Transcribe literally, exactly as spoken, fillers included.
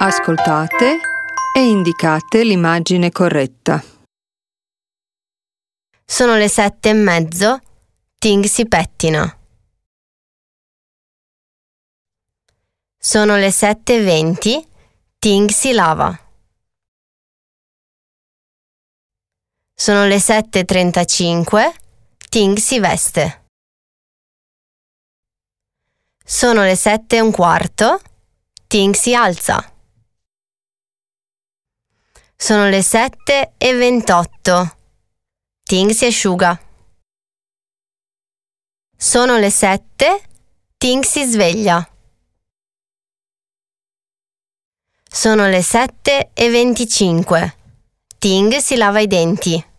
Ascoltate e indicate l'immagine corretta. Sono le sette e mezzo, Ting si pettina. Sono le sette e venti, Ting si lava. Sono le sette e trentacinque, Ting si veste. Sono le sette e un quarto, Ting si alza. Sono le sette e ventotto, Ting si asciuga. Sono le sette, Ting si sveglia. Sono le sette e venticinque, Ting si lava i denti.